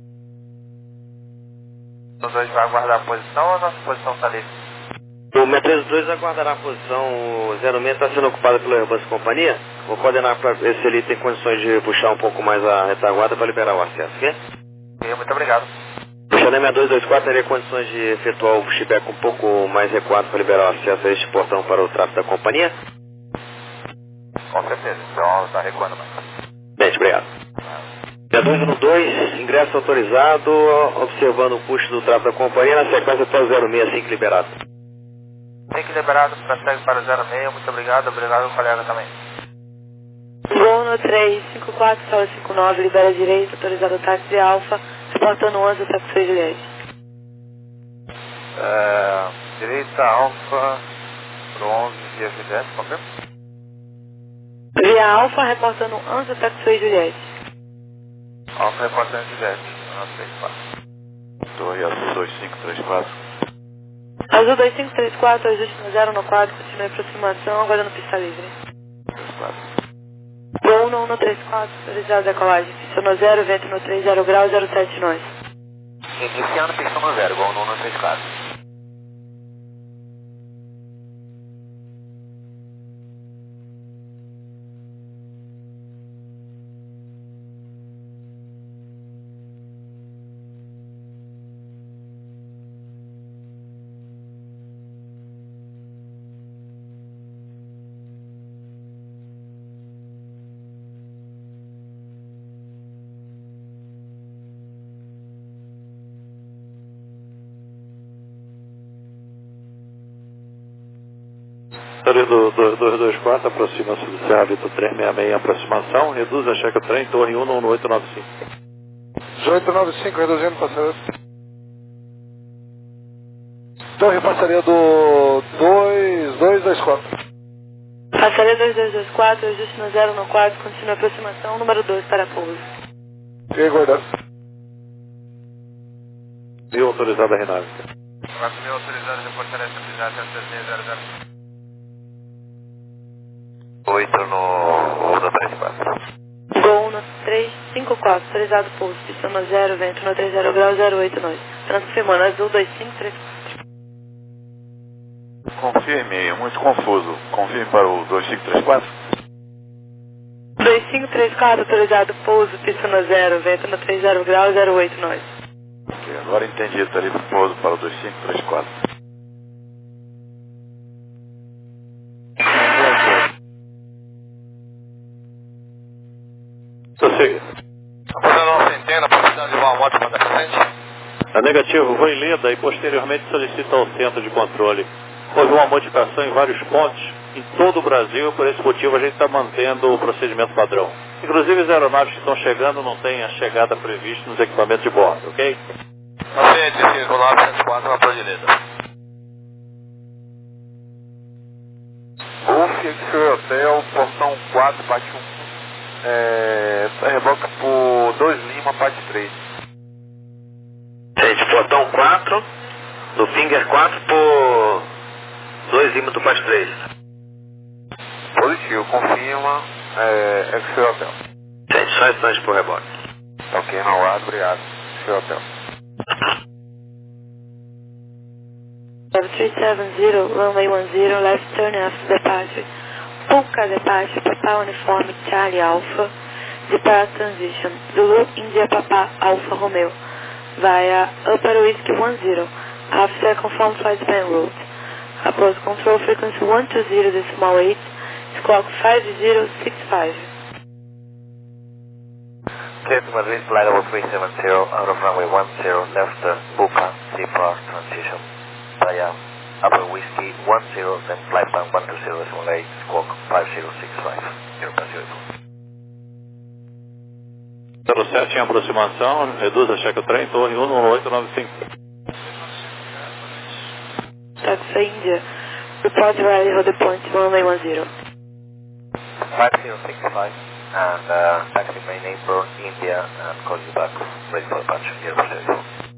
Os dois vai aguardar a posição ou a nossa posição está livre? O seis três dois aguardará a posição, o zero seis está sendo ocupado pela Airbus Companhia. Vou coordenar para ver se ele tem condições de puxar um pouco mais a retaguarda para liberar o acesso, ok? Ok, muito obrigado. O Chanel seis dois dois quatro teria condições de efetuar o pushback um pouco mais recuado para liberar o acesso a este portão para o tráfego da companhia? Com certeza, então está recuando mais. Bem, obrigado. seis dois um dois, ingresso autorizado, observando o push do tráfego da companhia, na sequência até o zero seis cinco liberado. Take liberado, prossegue para o zero seis, muito obrigado, obrigado ao colega também. Gol no três cinco quatro, sala cinco nove, libera direito, autorizado táxi Alfa, reportando onze, táxi Juliette. É, direita, Alfa, pro onze, via Juliette, confirma? Via Alfa, reportando onze, táxi Juliette. Alfa, reportando Juliette, onze três quatro. Torre Azul dois cinco três quatro. Azul dois cinco três quatro, ajuste no zero no quadro, continue a aproximação, aguardando pista livre. três quatro. Gol no um três quatro, autorizado decolagem, pista no zero, vento no três zero grau, zero sete nós. Iniciando pista no zero, gol no um três quatro. Torre do dois dois quatro, aproxima-se do Serra Vitor três seis seis em aproximação, reduz a checa trem, torre um no oito nove cinco. oito nove cinco, reduzindo passaria. Torre passaria do dois dois dois quatro. Passaria dois dois dois quatro, ajuste no zero no quadro, continue a aproximação, número dois para pouso. E aguardar. Mil autorizado a Renave. quatro mil autorizado, reportar essa cidade até seis zero zero. oito no um três quatro. Gol no três cinco quatro, autorizado pouso, pista no zero, vento no três zero grau, zero oito nós. Transfirmando Azul dois cinco três quatro. Confirme, muito confuso. Confirme para o dois cinco três quatro. dois cinco três quatro, autorizado pouso, pista no zero, vento no três zero grau, zero oito nós. Ok, agora entendi, está ali do pouso para o dois cinco três quatro. Prossiga. Após uma centena, precisando de uma moto para frente. É negativo, vou em Leda e posteriormente solicito ao centro de controle. Houve uma modificação em vários pontos, em todo o Brasil, por esse motivo a gente está mantendo o procedimento padrão. Inclusive as aeronaves que estão chegando não têm a chegada prevista nos equipamentos de bordo, ok? Aceite, cinco nove sete quatro na Prodileta. Golf, X-Ray Hotel, portão quatro, parte um. É, reboca por dois Lima, parte três. Gente, portão quatro, do Finger quatro por dois Lima do parte três. Positivo, confirma, é, X-Ray Hotel. Gente, só instante por reboque. Ok, no ar, obrigado. X-Ray Hotel. three seven zero, runway one zero, left turn after departure. Puka departure, Papa Uniforme Charlie Alpha, depart transition, Zulu India Papa Alpha Romeo, via Upper Whiskey one zero, after confirmed flight plan route. Approach control frequency one two zero decimal eight, squawk five zero six five. Clear to Madrid, flight level three seven zero, out of runway one zero, left turn, Puka, depart transition, via Upper Whiskey one zero, then flight plan one two zero decimal eight, squawk five zero six five. Zero Brasil. zero sete em aproximação, reduz a checa trem, torre um no oito nove cinco. Taxi India, report arrival at the point runway one zero. five zero six five, and uh, taxi main apron, India, and call you back, ready for departure. Zero Brasil.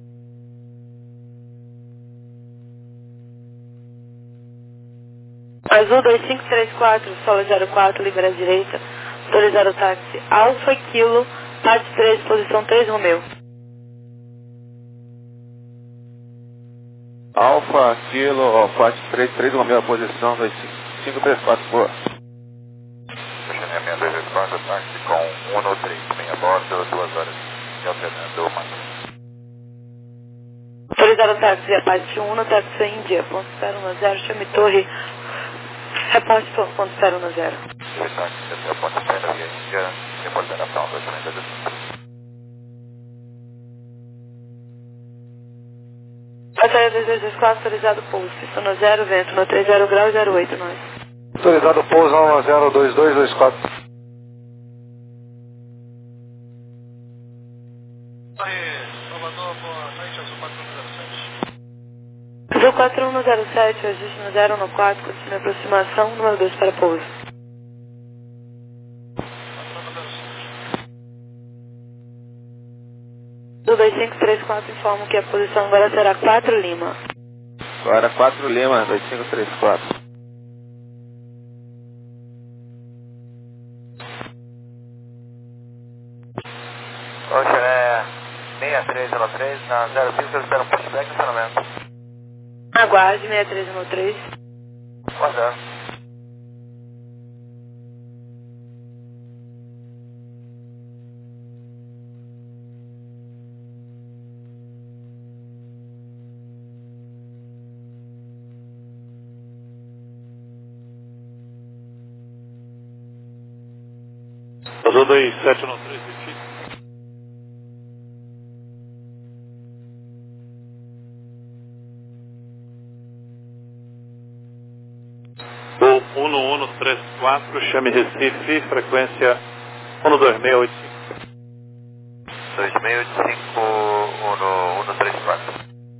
Azul dois cinco três quatro, solo zero quatro, libera à direita, autorizado o táxi Alfa Kilo, parte três, posição três Romeu. Alfa, Kilo, ó, parte três, três Romeo, posição dois cinco três quatro, boa. Seis dois quatro, táxi com um no três, meia bordo, duas horas de alternando máximo. Autorizado o táxi, a parte um no táxi Índia, ponto zero um zero, chame torre, reporte ponto zero um zero. Táxi, desceu a ponte Pedra via Índia, reportando a Town dois três dois. Passageiro dois dois dois quatro, autorizado pouso. Pista no zero, vento no trinta grau, zero oito, nós. Autorizado pouso um zero dois dois dois quatro. Salvador, boa noite, azul quatro um zero sete. Azul quatro um zero sete, ajuste no zero no quatro, continue aproximação, número dois para pouso. Do dois cinco três quatro, informo que a posição agora será quatro Lima. Agora quatro Lima, dois cinco três quatro. Oxe, é seis três zero três, na zero pista, eu espero um pushback e estacionamento. Aguarde, seis três um três. Aguardando. Azul dois sete um três, repeat. Voo um um três quatro, chame Recife, frequência um dois seis oito cinco. dois seis oito cinco, um três quatro.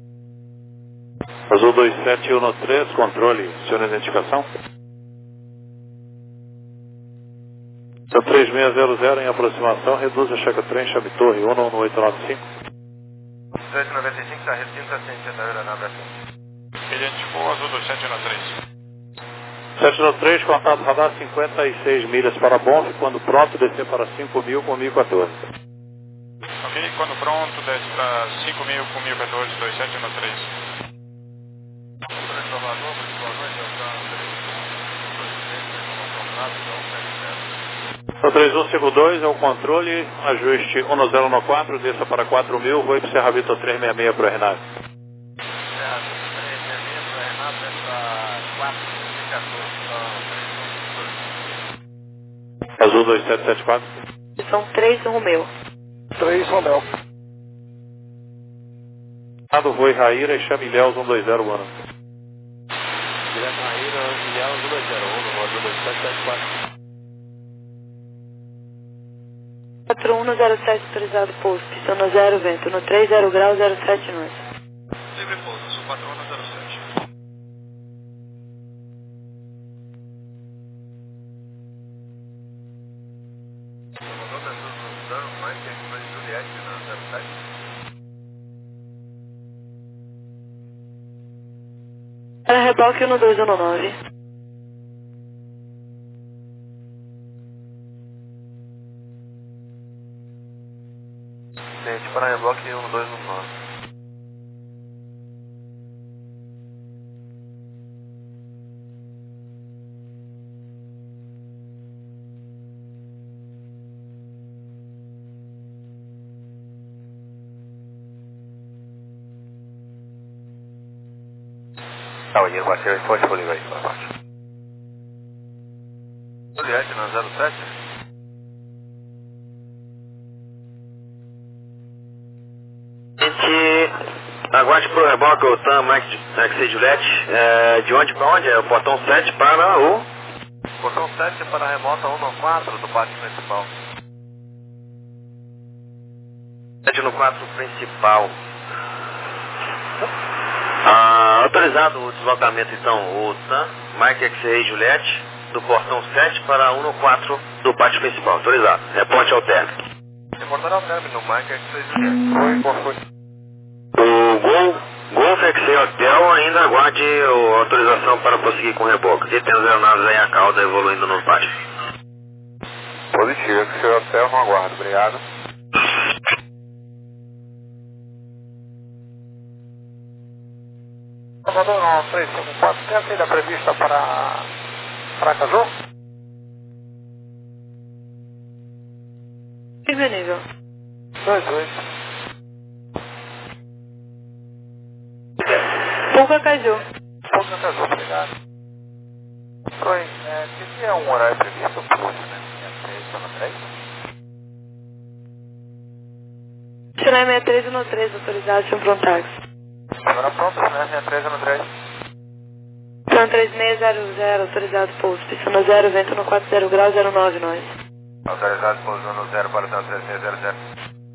Azul dois sete um três, controle, senhor identificação. São três seis zero zero em aproximação, reduz a checa trem, chame torre um um oito nove cinco. sete noventa e cinco, está recinto, ascendente da aeronave assim. Identificou azul dois sete um três. sete um três, contato radar cinquenta e seis milhas para Bonf, quando pronto, descer para cinco mil com mil e quatorze. Ok, quando pronto, desce para cinco mil com mil e quatorze, dois sete um três. Salvador, boa noite, O três um cinco dois é o controle, ajuste um zero um quatro, desça para quatro mil, vou para o Serra Vitor trezentos e sessenta e seis para o Renato. Serra Vitor trezentos e sessenta e seis para o Renato, desce para quatro mil e quatorze, então, Azul dois sete sete quatro. São três Romeu. três Romeu. Lado Voi Raíra e chame Ilhéus um dois zero um. Direto Raíra, Ilhéus um dois zero um, azul dois sete sete quatro. quatro um zero sete, autorizado pouso. Pista no zero, vento no trinta grau, zero sete, nós. Livre pouso, azul quatro um zero sete. Salvador, descendo no São, Mike, aqui Juliette, na zero sete. Para reboque um dois um nove. Gente, para reboque um dois um nove. Tá, o dinheiro bateu, pode ligar aí para baixo. Juliette, na zero sete. Gente, aguarde pro reboque o TAM Mike X Juliette. É, de onde para onde? É o portão sete para o... Portão sete para a remota um no quatro do pátio principal. sete no quatro principal. Ah, autorizado o deslocamento então, o TAM Mike X Juliette, do portão sete para um no quatro do pátio principal. Autorizado. Reporte ao término. Reportar ao término, Mike X Juliette. Foi, qual foi? O Gol, Golf X Hotel ainda aguarde a autorização para prosseguir com o reboque. E tem as aeronaves aí a cauda evoluindo no pátio. Positivo, X Hotel, não aguardo, obrigado. Salvador três cinco quatro, tem a saída prevista para Aracaju? Primeiro nível. dois dois. Pouca Caju. Pouca Caju, obrigado. Oi, é, que dia é um horário previsto para hoje, né? sessenta e três? Chennai sessenta e três um três, autorizado, sem frontax. Agora pronto, né? É três no três. Plan três seis zero zero, autorizado pouso. Pista no zero, vento no quatro zero grau, zero nove nós. Autorizado pouso no zero para Plan três seis zero zero.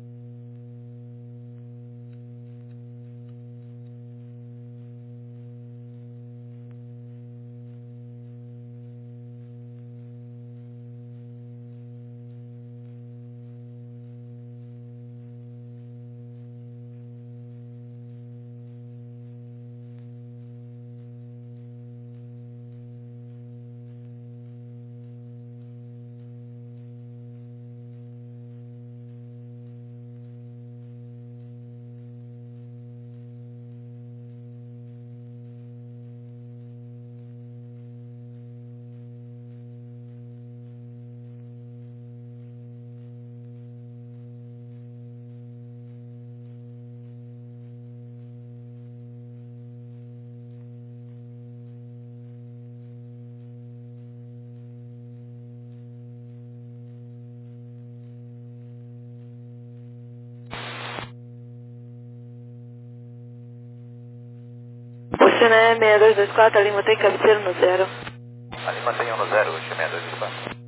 Você né, seis dois dois quatro, ali mantém cabeceiro no zero. Ali mantenha no zero, seis dois dois quatro.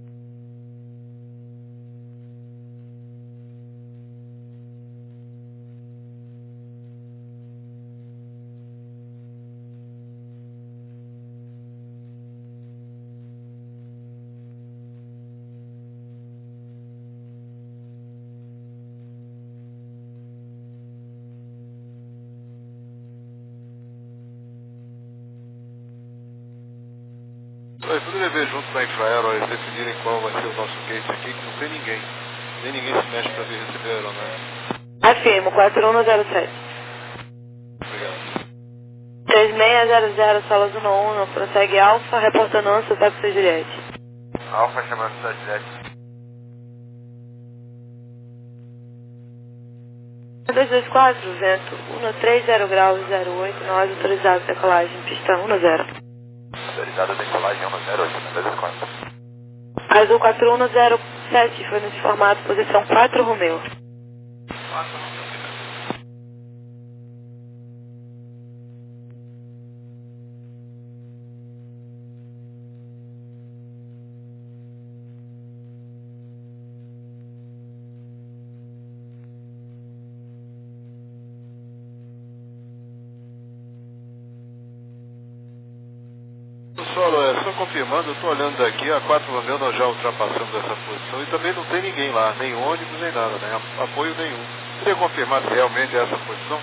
Nós poderia ver junto na Infraero, eles definirem qual vai ser o nosso gate aqui, que não tem ninguém. Nem ninguém se mexe para vir receber a aeronave. Afirmo, quatro um no zero sete. Obrigado. três seis zero zero, Solas um um, prossegue Alfa, reportando Ansa, tá com seu Juliette. Alfa chamando o seu Juliette. dois dois quatro, vento um três zero graus, zero oito, nós autorizado decolagem, pista um zero. Autorizado decolagem um zero oito, dois dois quatro. Azul quatro um no zero sete, foi nesse formato, posição quatro Romeu. Solo, é, só confirmando, eu estou olhando daqui, a quatro Romeu nós já ultrapassamos essa posição e também não tem ninguém lá, nem ônibus, nem nada, né? Apoio nenhum. Queria confirmar se realmente é essa posição?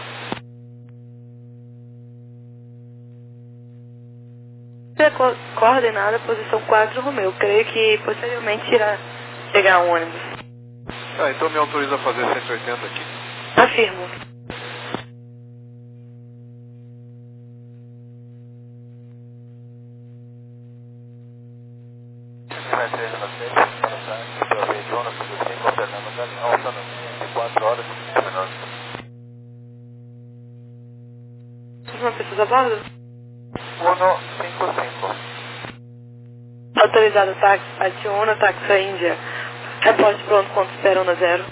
Co coordenada, posição quatro Romeu. Creio que posteriormente irá chegar um ônibus. Ah, então me autoriza a fazer cento e oitenta aqui. Afirmo. Uma pessoa a bordo? um cinco cinco. Autorizado táxi, Pationa, táxi Índia. Reporte pronto, ponto espera um zero.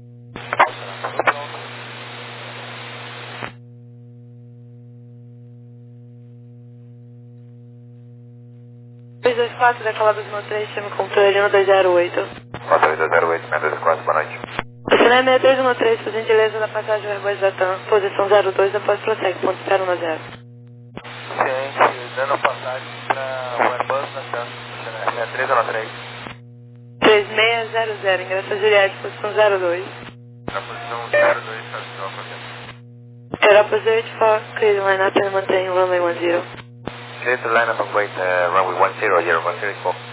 dois dois quatro, decolado do três, chama controle um dois zero oito. quatro dois zero oito, seis dois quatro, boa noite. Você não é seis três um três, por gentileza da passagem Airbus da TAM, posição zero dois, após prossegue, ponto espera um zero. Ciente, dando passagem para o Airbus da TAM, seis três um três. três seis zero zero, ingresso a Juliette, posição zero dois. Na posição zero dois, está Aero Opposite for clear line up and maintain runway one zero. Clear to line up and wait, uh, runway one zero, zero one zero.